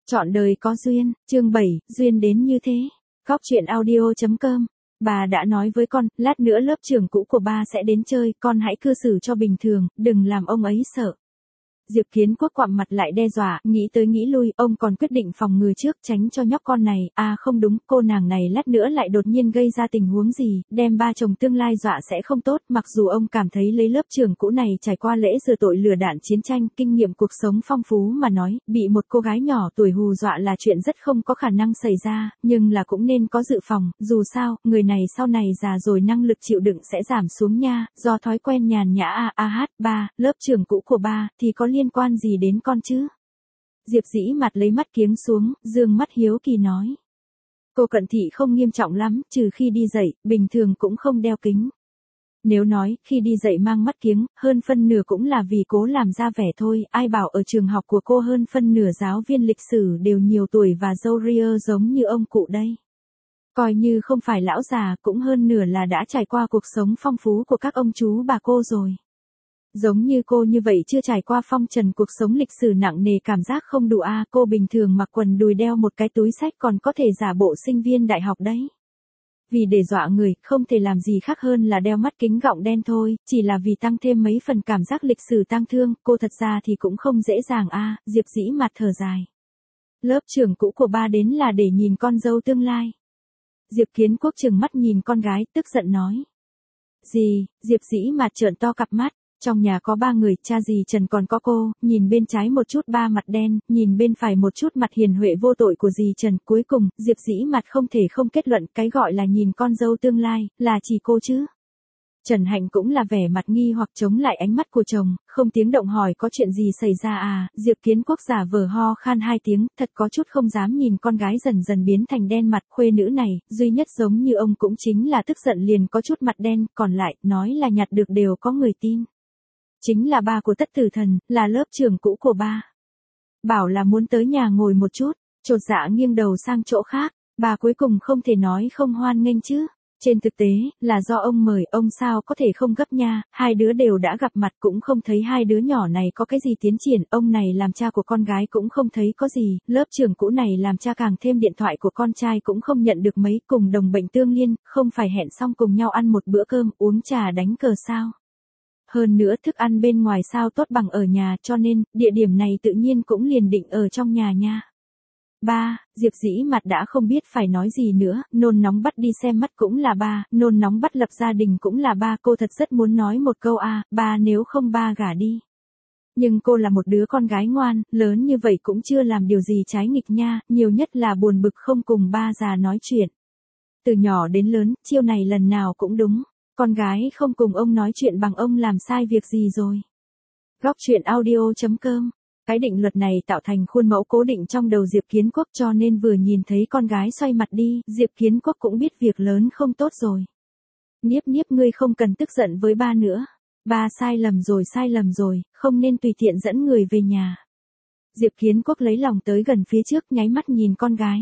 Chọn đời có duyên, chương 7, duyên đến như thế. Góc truyện audio.com. Bà đã nói với con, lát nữa lớp trưởng cũ của ba sẽ đến chơi, con hãy cư xử cho bình thường, đừng làm ông ấy sợ. Diệp Kiến Quốc quặm mặt lại đe dọa, nghĩ tới nghĩ lui, ông còn quyết định phòng ngừa trước, tránh cho nhóc con này, không đúng, cô nàng này lát nữa lại đột nhiên gây ra tình huống gì, đem ba chồng tương lai dọa sẽ không tốt, mặc dù ông cảm thấy lấy lớp trưởng cũ này trải qua lễ rửa tội lừa đạn chiến tranh, kinh nghiệm cuộc sống phong phú mà nói, bị một cô gái nhỏ tuổi hù dọa là chuyện rất không có khả năng xảy ra, nhưng là cũng nên có dự phòng, dù sao, người này sau này già rồi năng lực chịu đựng sẽ giảm xuống nha, do thói quen nhàn nhã ba, lớp trưởng cũ của ba, thì có liên quan gì đến con chứ? Diệp Dĩ mặt lấy mắt kiếng xuống, dương mắt hiếu kỳ nói. Cô cận thị không nghiêm trọng lắm, trừ khi đi dạy, bình thường cũng không đeo kính. Nếu nói, khi đi dạy mang mắt kiếng, hơn phân nửa cũng là vì cố làm ra vẻ thôi, ai bảo ở trường học của cô hơn phân nửa giáo viên lịch sử đều nhiều tuổi và râu ria giống như ông cụ đây. Coi như không phải lão già, cũng hơn nửa là đã trải qua cuộc sống phong phú của các ông chú bà cô rồi. Giống như cô như vậy chưa trải qua phong trần cuộc sống lịch sử nặng nề cảm giác không đủ cô bình thường mặc quần đùi đeo một cái túi xách còn có thể giả bộ sinh viên đại học đấy. Vì để dọa người, không thể làm gì khác hơn là đeo mắt kính gọng đen thôi, chỉ là vì tăng thêm mấy phần cảm giác lịch sử tang thương, cô thật ra thì cũng không dễ dàng Diệp Dĩ mặt thở dài. Lớp trưởng cũ của ba đến là để nhìn con dâu tương lai. Diệp Kiến Quốc trừng mắt nhìn con gái, tức giận nói. Gì? Diệp Dĩ mặt trợn to cặp mắt. Trong nhà có ba người, cha dì Trần còn có cô, nhìn bên trái một chút ba mặt đen, nhìn bên phải một chút mặt hiền huệ vô tội của dì Trần. Cuối cùng, Diệp Dĩ mặt không thể không kết luận cái gọi là nhìn con dâu tương lai, là chỉ cô chứ. Trần Hạnh cũng là vẻ mặt nghi hoặc chống lại ánh mắt của chồng, không tiếng động hỏi có chuyện gì xảy ra Diệp Kiến Quốc giả vờ ho khan hai tiếng, thật có chút không dám nhìn con gái dần dần biến thành đen mặt. Khuê nữ này, duy nhất giống như ông cũng chính là tức giận liền có chút mặt đen, còn lại, nói là nhặt được đều có người tin. Chính là ba của Tất Tử Thần, là lớp trưởng cũ của ba. Bảo là muốn tới nhà ngồi một chút, chột dạ nghiêng đầu sang chỗ khác, bà cuối cùng không thể nói không hoan nghênh chứ. Trên thực tế, là do ông mời, ông sao có thể không gấp nha, hai đứa đều đã gặp mặt cũng không thấy hai đứa nhỏ này có cái gì tiến triển, ông này làm cha của con gái cũng không thấy có gì, lớp trưởng cũ này làm cha càng thêm điện thoại của con trai cũng không nhận được mấy, cùng đồng bệnh tương liên, không phải hẹn xong cùng nhau ăn một bữa cơm, uống trà đánh cờ sao. Hơn nữa thức ăn bên ngoài sao tốt bằng ở nhà cho nên, địa điểm này tự nhiên cũng liền định ở trong nhà nha. Ba, Diệp Dĩ mặt đã không biết phải nói gì nữa, nôn nóng bắt đi xem mắt cũng là ba, nôn nóng bắt lập gia đình cũng là ba, cô thật rất muốn nói một câu ba nếu không ba gả đi. Nhưng cô là một đứa con gái ngoan, lớn như vậy cũng chưa làm điều gì trái nghịch nha, nhiều nhất là buồn bực không cùng ba già nói chuyện. Từ nhỏ đến lớn, chiêu này lần nào cũng đúng. Con gái không cùng ông nói chuyện bằng ông làm sai việc gì rồi. Góc truyện audio.com. Cái định luật này tạo thành khuôn mẫu cố định trong đầu Diệp Kiến Quốc cho nên vừa nhìn thấy con gái xoay mặt đi, Diệp Kiến Quốc cũng biết việc lớn không tốt rồi. Niếp ngươi không cần tức giận với ba nữa. Ba sai lầm rồi, không nên tùy tiện dẫn người về nhà. Diệp Kiến Quốc lấy lòng tới gần phía trước nháy mắt nhìn con gái.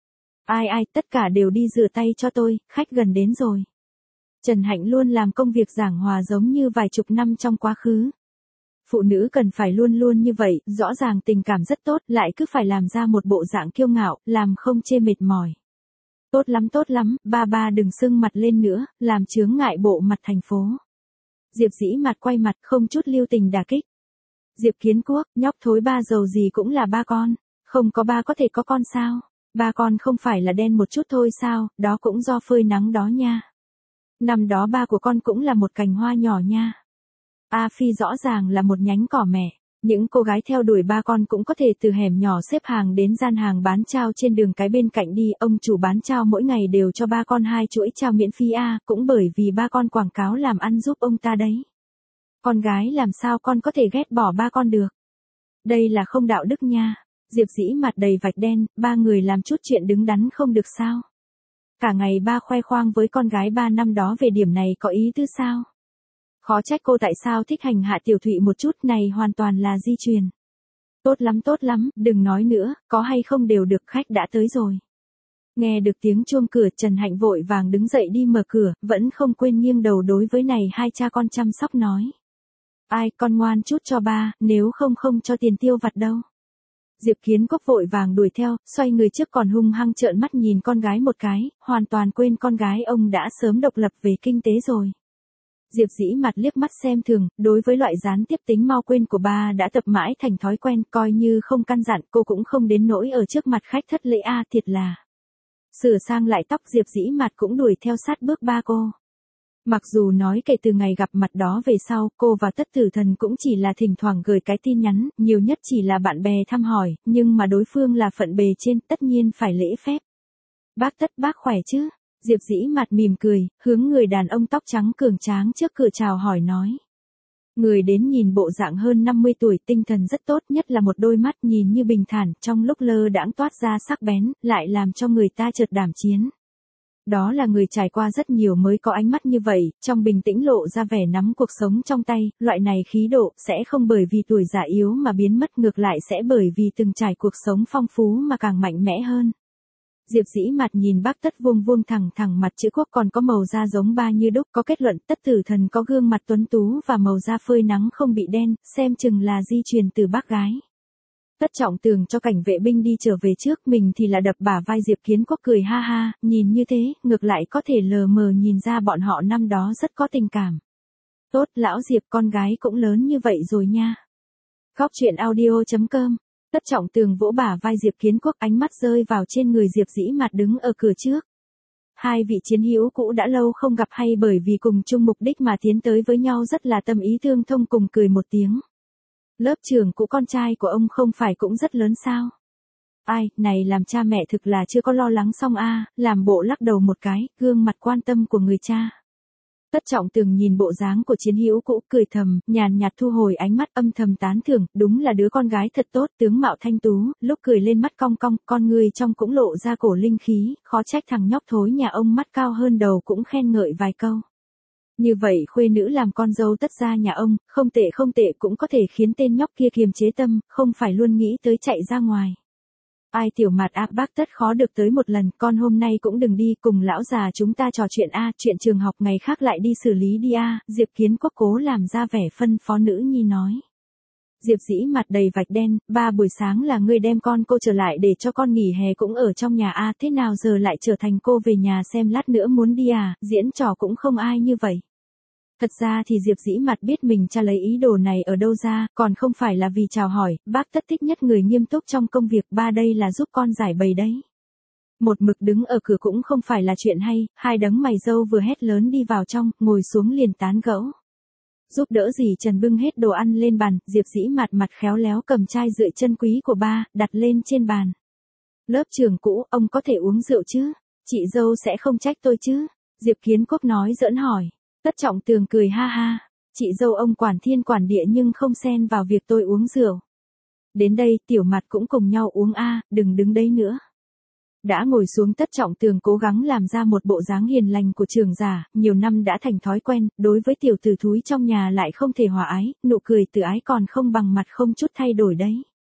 Ai, tất cả đều đi rửa tay cho tôi, khách gần đến rồi. Trần Hạnh luôn làm công việc giảng hòa giống như vài chục năm trong quá khứ. Phụ nữ cần phải luôn luôn như vậy, rõ ràng tình cảm rất tốt, lại cứ phải làm ra một bộ dạng kiêu ngạo, làm không chê mệt mỏi. Tốt lắm, ba đừng sưng mặt lên nữa, làm chướng ngại bộ mặt thành phố. Diệp Dĩ mặt quay mặt không chút lưu tình đả kích. Diệp Kiến Quốc, nhóc thối ba giàu gì cũng là ba con, không có ba có thể có con sao? Ba con không phải là đen một chút thôi sao, đó cũng do phơi nắng đó nha. Năm đó ba của con cũng là một cành hoa nhỏ nha. Phi rõ ràng là một nhánh cỏ mẹ. Những cô gái theo đuổi ba con cũng có thể từ hẻm nhỏ xếp hàng đến gian hàng bán chao trên đường cái bên cạnh đi. Ông chủ bán chao mỗi ngày đều cho ba con 2 chuỗi chao miễn phí cũng bởi vì ba con quảng cáo làm ăn giúp ông ta đấy. Con gái làm sao con có thể ghét bỏ ba con được. Đây là không đạo đức nha. Diệp Dĩ mặt đầy vạch đen, ba người làm chút chuyện đứng đắn không được sao. Cả ngày ba khoe khoang với con gái ba năm đó về điểm này có ý tứ sao? Khó trách cô tại sao thích hành hạ Tiểu Thụy một chút này hoàn toàn là di truyền. Tốt lắm, đừng nói nữa, có hay không đều được, khách đã tới rồi. Nghe được tiếng chuông cửa Trần Hạnh vội vàng đứng dậy đi mở cửa, vẫn không quên nghiêng đầu đối với này hai cha con chăm sóc nói. Con ngoan chút cho ba, nếu không cho tiền tiêu vặt đâu. Diệp Kiến Quốc vội vàng đuổi theo, xoay người trước còn hung hăng trợn mắt nhìn con gái một cái, hoàn toàn quên con gái ông đã sớm độc lập về kinh tế rồi. Diệp Dĩ Mặt liếc mắt xem thường, đối với loại gián tiếp tính mau quên của ba đã tập mãi thành thói quen, coi như không căn dặn cô cũng không đến nỗi ở trước mặt khách thất lễ a, thiệt là. Sửa sang lại tóc, Diệp Dĩ Mặt cũng đuổi theo sát bước ba cô. Mặc dù nói kể từ ngày gặp mặt đó về sau, cô và Tất Tử Thần cũng chỉ là thỉnh thoảng gửi cái tin nhắn, nhiều nhất chỉ là bạn bè thăm hỏi, nhưng mà đối phương là phận bề trên, tất nhiên phải lễ phép. Bác Tất, bác khỏe chứ? Diệp Dĩ Mặt mỉm cười, hướng người đàn ông tóc trắng cường tráng trước cửa chào hỏi nói. Người đến nhìn bộ dạng hơn 50 tuổi, tinh thần rất tốt, nhất là một đôi mắt nhìn như bình thản, trong lúc lơ đãng toát ra sắc bén, lại làm cho người ta chợt đảm chiến. Đó là người trải qua rất nhiều mới có ánh mắt như vậy, trong bình tĩnh lộ ra vẻ nắm cuộc sống trong tay, loại này khí độ sẽ không bởi vì tuổi già yếu mà biến mất, ngược lại sẽ bởi vì từng trải cuộc sống phong phú mà càng mạnh mẽ hơn. Diệp Dĩ Mặt nhìn bác Tất vuông vuông thẳng thẳng mặt chữ quốc còn có màu da giống ba như đúc, có kết luận Tất Tử Thần có gương mặt tuấn tú và màu da phơi nắng không bị đen, xem chừng là di truyền từ bác gái. Tất Trọng Tường cho cảnh vệ binh đi trở về trước, mình thì là đập bả vai Diệp Kiến Quốc cười ha ha, nhìn như thế, ngược lại có thể lờ mờ nhìn ra bọn họ năm đó rất có tình cảm. Tốt, lão Diệp, con gái cũng lớn như vậy rồi nha. Góc truyện audio.com. Tất Trọng Tường vỗ bả vai Diệp Kiến Quốc, ánh mắt rơi vào trên người Diệp Dĩ Mặt đứng ở cửa trước. Hai vị chiến hữu cũ đã lâu không gặp hay bởi vì cùng chung mục đích mà tiến tới với nhau rất là tâm ý tương thông, cùng cười một tiếng. Lớp trưởng cũ con trai của ông không phải cũng rất lớn sao? Ai, này làm cha mẹ thực là chưa có lo lắng xong a, làm bộ lắc đầu một cái, gương mặt quan tâm của người cha. Tất Trọng Tường nhìn bộ dáng của chiến hữu cũ cười thầm, nhàn nhạt thu hồi ánh mắt, âm thầm tán thưởng, đúng là đứa con gái thật tốt, tướng mạo thanh tú, lúc cười lên mắt cong cong, con người trong cũng lộ ra cổ linh khí, khó trách thằng nhóc thối nhà ông mắt cao hơn đầu cũng khen ngợi vài câu. Như vậy khuê nữ làm con dâu Tất gia nhà ông, không tệ cũng có thể khiến tên nhóc kia kiềm chế tâm, không phải luôn nghĩ tới chạy ra ngoài. Ai Tiểu Mạt à, bác Tất khó được tới một lần, con hôm nay cũng đừng đi, cùng lão già chúng ta trò chuyện a, chuyện trường học ngày khác lại đi xử lý đi a, Diệp Kiến Quốc cố làm ra vẻ phân phó nữ nhi nói. Diệp Dĩ Mặt đầy vạch đen, ba buổi sáng là ngươi đem con cô trở lại để cho con nghỉ hè cũng ở trong nhà a, thế nào giờ lại trở thành cô về nhà xem lát nữa muốn đi à, diễn trò cũng không ai như vậy. Thật ra thì Diệp Dĩ Mặt biết mình cha lấy ý đồ này ở đâu ra, còn không phải là vì chào hỏi, bác Tất thích nhất người nghiêm túc trong công việc, ba đây là giúp con giải bày đấy. Một mực đứng ở cửa cũng không phải là chuyện hay, hai đấng mày râu vừa hét lớn đi vào trong, ngồi xuống liền tán gẫu. Giúp đỡ dì Trần bưng hết đồ ăn lên bàn, Diệp Dĩ Mặt mặt khéo léo cầm chai rượu chân quý của ba, đặt lên trên bàn. Lớp trưởng cũ, ông có thể uống rượu chứ? Chị dâu sẽ không trách tôi chứ? Diệp Kiến Quốc nói giỡn hỏi. Tất Trọng Tường cười ha ha, chị dâu ông quản thiên quản địa nhưng không xen vào việc tôi uống rượu. Đến đây, Tiểu Mặt cũng cùng nhau uống a, đừng đứng đấy nữa. Đã ngồi xuống, Tất Trọng Tường cố gắng làm ra một bộ dáng hiền lành của trưởng giả, nhiều năm đã thành thói quen, đối với tiểu tử thúi trong nhà lại không thể hòa ái, nụ cười từ ái còn không bằng mặt không chút thay đổi đấy.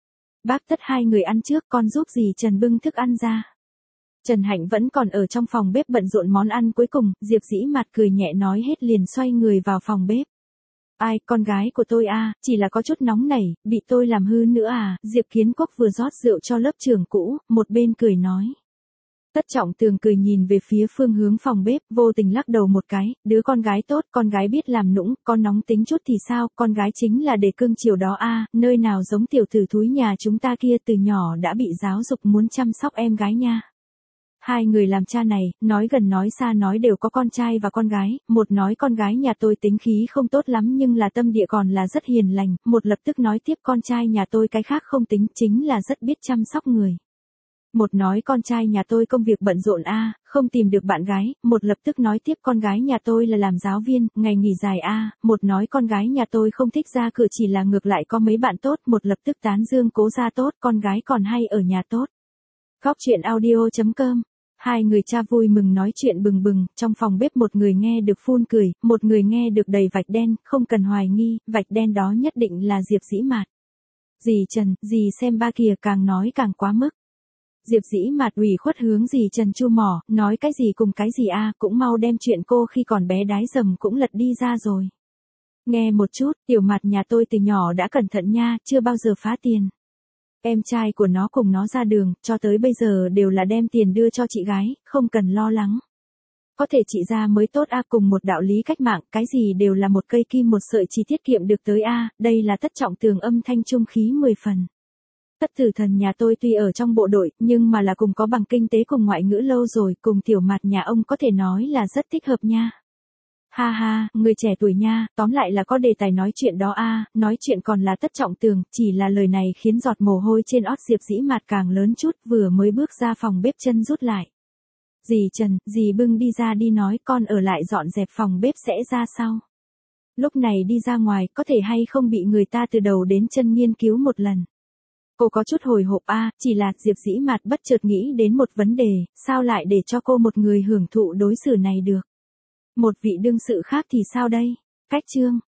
Bác Tất, hai người ăn trước, con giúp dì Trần bưng thức ăn ra. Trần Hạnh vẫn còn ở trong phòng bếp bận rộn món ăn cuối cùng, Diệp Dĩ Mặt cười nhẹ nói hết liền xoay người vào phòng bếp. Ai, con gái của tôi a, chỉ là có chút nóng nảy, bị tôi làm hư nữa à, Diệp Kiến Quốc vừa rót rượu cho lớp trưởng cũ, một bên cười nói. Tất Trọng Tường cười nhìn về phía phương hướng phòng bếp, vô tình lắc đầu một cái, đứa con gái tốt, con gái biết làm nũng, con nóng tính chút thì sao, con gái chính là để cưng chiều đó a, nơi nào giống tiểu tử thúi nhà chúng ta kia từ nhỏ đã bị giáo dục muốn chăm sóc em gái nha. Hai người làm cha này, nói gần nói xa nói đều có con trai và con gái, một nói con gái nhà tôi tính khí không tốt lắm nhưng là tâm địa còn là rất hiền lành, một lập tức nói tiếp con trai nhà tôi cái khác không tính, chính là rất biết chăm sóc người. Một nói con trai nhà tôi công việc bận rộn a, không tìm được bạn gái, một lập tức nói tiếp con gái nhà tôi là làm giáo viên, ngày nghỉ dài a, một nói con gái nhà tôi không thích ra cửa chỉ là ngược lại có mấy bạn tốt, một lập tức tán dương cố gia tốt, con gái còn hay ở nhà tốt. Góc truyện audio.com. Hai người cha vui mừng nói chuyện bừng bừng, trong phòng bếp một người nghe được phun cười, một người nghe được đầy vạch đen, không cần hoài nghi, vạch đen đó nhất định là Diệp Dĩ Mạt. Dì Trần, dì xem ba kìa, càng nói càng quá mức. Diệp Dĩ Mạt ủy khuất hướng dì Trần chu mỏ, nói cái gì cùng cái gì a, cũng mau đem chuyện cô khi còn bé đái dầm cũng lật đi ra rồi. Nghe một chút, Tiểu Mạt nhà tôi từ nhỏ đã cẩn thận nha, chưa bao giờ phá tiền. Em trai của nó cùng nó ra đường, cho tới bây giờ đều là đem tiền đưa cho chị gái, không cần lo lắng. Có thể chị ra mới tốt a, cùng một đạo lý cách mạng, cái gì đều là một cây kim một sợi chỉ tiết kiệm được tới a, đây là Tất Trọng Tường âm thanh trung khí 10 phần. Tất Tử Thần nhà tôi tuy ở trong bộ đội, nhưng mà là cùng có bằng kinh tế cùng ngoại ngữ lâu rồi, cùng Tiểu Mạt nhà ông có thể nói là rất thích hợp nha. Ha ha, người trẻ tuổi nha, tóm lại là có đề tài nói chuyện đó a, nói chuyện còn là Tất Trọng Tường, chỉ là lời này khiến giọt mồ hôi trên ót Diệp Dĩ Mạt càng lớn chút, vừa mới bước ra phòng bếp chân rút lại. Dì Trần, dì bưng đi ra đi nói con ở lại dọn dẹp phòng bếp sẽ ra sau. Lúc này đi ra ngoài có thể hay không bị người ta từ đầu đến chân nghiên cứu một lần. Cô có chút hồi hộp a, chỉ là Diệp Dĩ Mạt bất chợt nghĩ đến một vấn đề, sao lại để cho cô một người hưởng thụ đối xử này được. Một vị đương sự khác thì sao đây? Cách chương